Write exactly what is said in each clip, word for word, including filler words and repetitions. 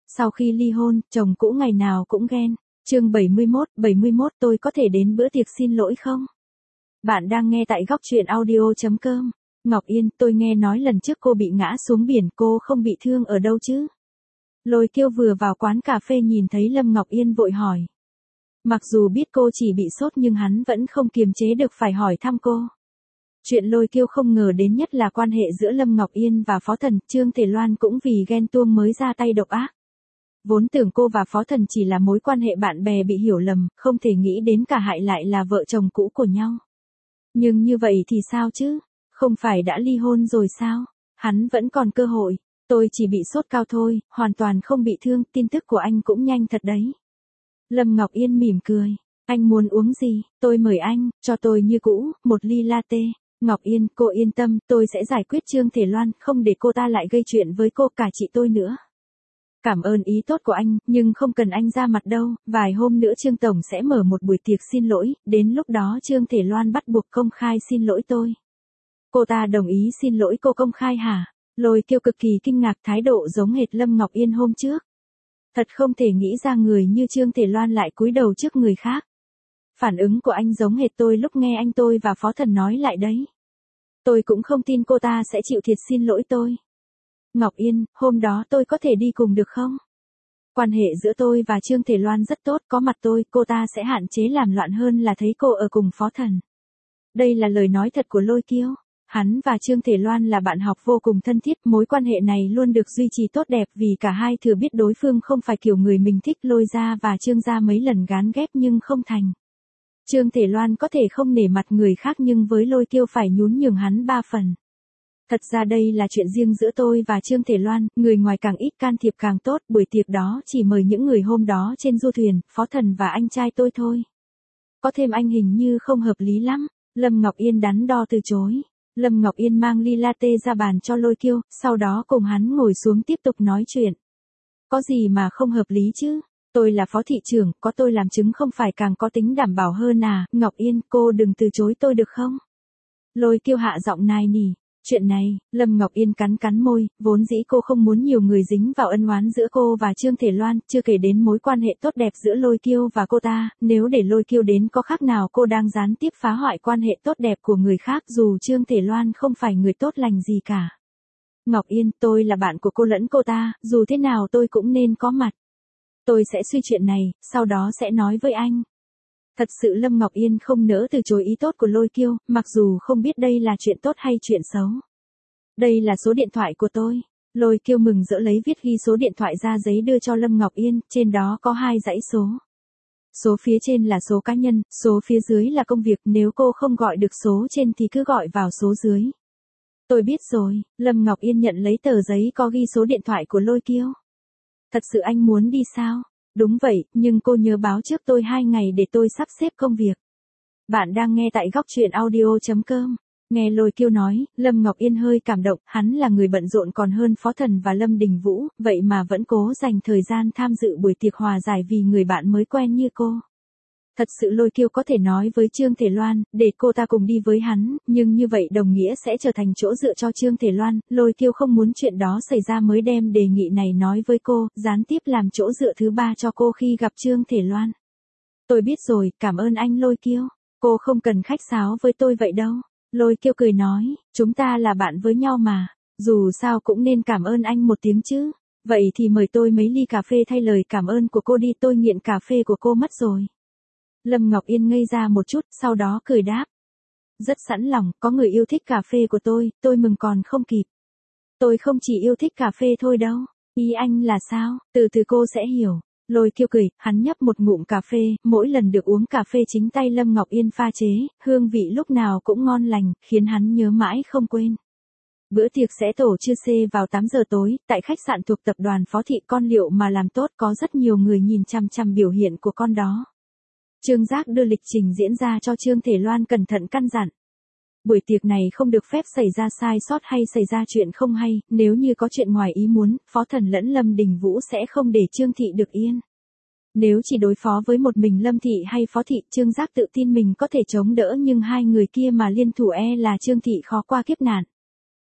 Sau khi ly hôn, chồng cũ ngày nào cũng ghen. Chương bảy mươi mốt, bảy mươi mốt tôi có thể đến bữa tiệc xin lỗi không? Bạn đang nghe tại góc truyện audio chấm com. Ngọc Yên, tôi nghe nói lần trước cô bị ngã xuống biển, cô không bị thương ở đâu chứ? Lôi Kiêu vừa vào quán cà phê nhìn thấy Lâm Ngọc Yên vội hỏi. Mặc dù biết cô chỉ bị sốt nhưng hắn vẫn không kiềm chế được phải hỏi thăm cô. Chuyện Lôi Kiêu không ngờ đến nhất là quan hệ giữa Lâm Ngọc Yên và Phó Thần, Trương Thể Loan cũng vì ghen tuông mới ra tay độc ác. Vốn tưởng cô và Phó Thần chỉ là mối quan hệ bạn bè bị hiểu lầm, không thể nghĩ đến cả hai lại là vợ chồng cũ của nhau. Nhưng như vậy thì sao chứ? Không phải đã ly hôn rồi sao? Hắn vẫn còn cơ hội. Tôi chỉ bị sốt cao thôi, hoàn toàn không bị thương, tin tức của anh cũng nhanh thật đấy. Lâm Ngọc Yên mỉm cười. Anh muốn uống gì? Tôi mời anh, cho tôi như cũ, một ly latte. Ngọc Yên, cô yên tâm, tôi sẽ giải quyết Trương Thể Loan, không để cô ta lại gây chuyện với cô cả chị tôi nữa. Cảm ơn ý tốt của anh, nhưng không cần anh ra mặt đâu, vài hôm nữa Trương Tổng sẽ mở một buổi tiệc xin lỗi, đến lúc đó Trương Thể Loan bắt buộc công khai xin lỗi tôi. Cô ta đồng ý xin lỗi cô công khai hả? Lôi Kiêu cực kỳ kinh ngạc, thái độ giống hệt Lâm Ngọc Yên hôm trước. Thật không thể nghĩ ra người như Trương Thể Loan lại cúi đầu trước người khác. Phản ứng của anh giống hệt tôi lúc nghe anh tôi và Phó Thần nói lại đấy. Tôi cũng không tin cô ta sẽ chịu thiệt xin lỗi tôi. Ngọc Yên, hôm đó tôi có thể đi cùng được không? Quan hệ giữa tôi và Trương Thể Loan rất tốt, có mặt tôi, cô ta sẽ hạn chế làm loạn hơn là thấy cô ở cùng Phó Thần. Đây là lời nói thật của Lôi Kiêu. Hắn và Trương Thể Loan là bạn học vô cùng thân thiết, mối quan hệ này luôn được duy trì tốt đẹp vì cả hai thừa biết đối phương không phải kiểu người mình thích. Lôi gia và Trương gia mấy lần gán ghép nhưng không thành. Trương Thể Loan có thể không nể mặt người khác nhưng với Lôi Kiêu phải nhún nhường hắn ba phần. Thật ra đây là chuyện riêng giữa tôi và Trương Thể Loan, người ngoài càng ít can thiệp càng tốt, buổi tiệc đó chỉ mời những người hôm đó trên du thuyền, Phó Thần và anh trai tôi thôi. Có thêm anh hình như không hợp lý lắm. Lâm Ngọc Yên đắn đo từ chối. Lâm Ngọc Yên mang ly latte ra bàn cho Lôi Kiêu, sau đó cùng hắn ngồi xuống tiếp tục nói chuyện. Có gì mà không hợp lý chứ? Tôi là phó thị trưởng, có tôi làm chứng không phải càng có tính đảm bảo hơn à? Ngọc Yên, cô đừng từ chối tôi được không? Lôi Kiêu hạ giọng nài nỉ. Chuyện này, Lâm Ngọc Yên cắn cắn môi, vốn dĩ cô không muốn nhiều người dính vào ân oán giữa cô và Trương Thể Loan, chưa kể đến mối quan hệ tốt đẹp giữa Lôi Kiêu và cô ta, nếu để Lôi Kiêu đến có khác nào cô đang gián tiếp phá hoại quan hệ tốt đẹp của người khác dù Trương Thể Loan không phải người tốt lành gì cả. Ngọc Yên, tôi là bạn của cô lẫn cô ta, dù thế nào tôi cũng nên có mặt. Tôi sẽ suy chuyện này, sau đó sẽ nói với anh. Thật sự Lâm Ngọc Yên không nỡ từ chối ý tốt của Lôi Kiêu, mặc dù không biết đây là chuyện tốt hay chuyện xấu. Đây là số điện thoại của tôi. Lôi Kiêu mừng rỡ lấy viết ghi số điện thoại ra giấy đưa cho Lâm Ngọc Yên, trên đó có hai dãy số. Số phía trên là số cá nhân, số phía dưới là công việc, nếu cô không gọi được số trên thì cứ gọi vào số dưới. Tôi biết rồi, Lâm Ngọc Yên nhận lấy tờ giấy có ghi số điện thoại của Lôi Kiêu. Thật sự anh muốn đi sao? Đúng vậy, nhưng cô nhớ báo trước tôi hai ngày để tôi sắp xếp công việc. Bạn đang nghe tại góc truyện audio chấm com. Nghe Lôi Kiêu nói, Lâm Ngọc Yên hơi cảm động, hắn là người bận rộn còn hơn Phó Thần và Lâm Đình Vũ, vậy mà vẫn cố dành thời gian tham dự buổi tiệc hòa giải vì người bạn mới quen như cô. Thật sự Lôi Kiêu có thể nói với Trương Thể Loan, để cô ta cùng đi với hắn, nhưng như vậy đồng nghĩa sẽ trở thành chỗ dựa cho Trương Thể Loan, Lôi Kiêu không muốn chuyện đó xảy ra mới đem đề nghị này nói với cô, gián tiếp làm chỗ dựa thứ ba cho cô khi gặp Trương Thể Loan. Tôi biết rồi, cảm ơn anh Lôi Kiêu, cô không cần khách sáo với tôi vậy đâu. Lôi Kiêu cười nói, chúng ta là bạn với nhau mà, dù sao cũng nên cảm ơn anh một tiếng chứ. Vậy thì mời tôi mấy ly cà phê thay lời cảm ơn của cô đi, tôi nghiện cà phê của cô mất rồi. Lâm Ngọc Yên ngây ra một chút, sau đó cười đáp. Rất sẵn lòng, có người yêu thích cà phê của tôi, tôi mừng còn không kịp. Tôi không chỉ yêu thích cà phê thôi đâu. Ý anh là sao? Từ từ cô sẽ hiểu. Lôi Kiêu cười, hắn nhấp một ngụm cà phê, mỗi lần được uống cà phê chính tay Lâm Ngọc Yên pha chế, hương vị lúc nào cũng ngon lành, khiến hắn nhớ mãi không quên. Bữa tiệc sẽ tổ trưa xê vào tám giờ tối, tại khách sạn thuộc tập đoàn Phó Thị. Con liệu mà làm tốt, có rất nhiều người nhìn chăm chăm biểu hiện của con đó. Trương Giác đưa lịch trình diễn ra cho Trương Thể Loan cẩn thận căn dặn. Buổi tiệc này không được phép xảy ra sai sót hay xảy ra chuyện không hay, nếu như có chuyện ngoài ý muốn, Phó Thần lẫn Lâm Đình Vũ sẽ không để Trương Thị được yên. Nếu chỉ đối phó với một mình Lâm Thị hay Phó Thị, Trương Giác tự tin mình có thể chống đỡ nhưng hai người kia mà liên thủ e là Trương Thị khó qua kiếp nạn.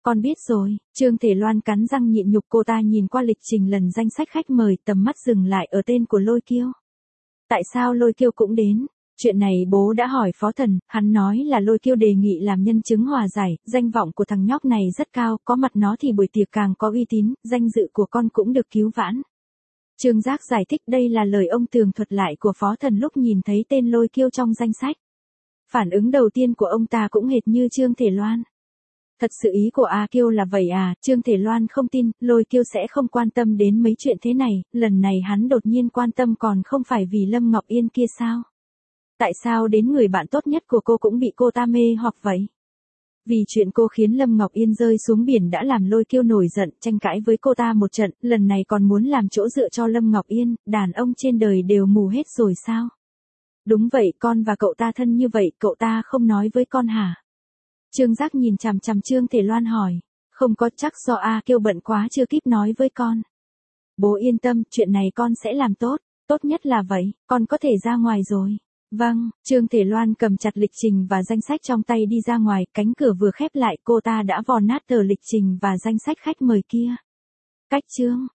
Con biết rồi, Trương Thể Loan cắn răng nhịn nhục, cô ta nhìn qua lịch trình lần danh sách khách mời, tầm mắt dừng lại ở tên của Lôi Kiêu. Tại sao Lôi Kiêu cũng đến? Chuyện này bố đã hỏi Phó Thần, hắn nói là Lôi Kiêu đề nghị làm nhân chứng hòa giải, danh vọng của thằng nhóc này rất cao, có mặt nó thì buổi tiệc càng có uy tín, danh dự của con cũng được cứu vãn. Trương Giác giải thích đây là lời ông tường thuật lại của Phó Thần lúc nhìn thấy tên Lôi Kiêu trong danh sách. Phản ứng đầu tiên của ông ta cũng hệt như Trương Thể Loan. Thật sự ý của A Kiêu là vậy à? Trương Thể Loan không tin, Lôi Kiêu sẽ không quan tâm đến mấy chuyện thế này, lần này hắn đột nhiên quan tâm còn không phải vì Lâm Ngọc Yên kia sao? Tại sao đến người bạn tốt nhất của cô cũng bị cô ta mê hoặc vậy? Vì chuyện cô khiến Lâm Ngọc Yên rơi xuống biển đã làm Lôi Kiêu nổi giận, tranh cãi với cô ta một trận, lần này còn muốn làm chỗ dựa cho Lâm Ngọc Yên, đàn ông trên đời đều mù hết rồi sao? Đúng vậy, con và cậu ta thân như vậy, cậu ta không nói với con hả? Trương Giác nhìn chằm chằm Trương Thể Loan hỏi. Không có, chắc do A Kiêu bận quá chưa kịp nói với con. Bố yên tâm, chuyện này con sẽ làm tốt, tốt nhất là vậy, con có thể ra ngoài rồi. Vâng, Trương Thể Loan cầm chặt lịch trình và danh sách trong tay đi ra ngoài, cánh cửa vừa khép lại cô ta đã vò nát tờ lịch trình và danh sách khách mời kia. Cách chương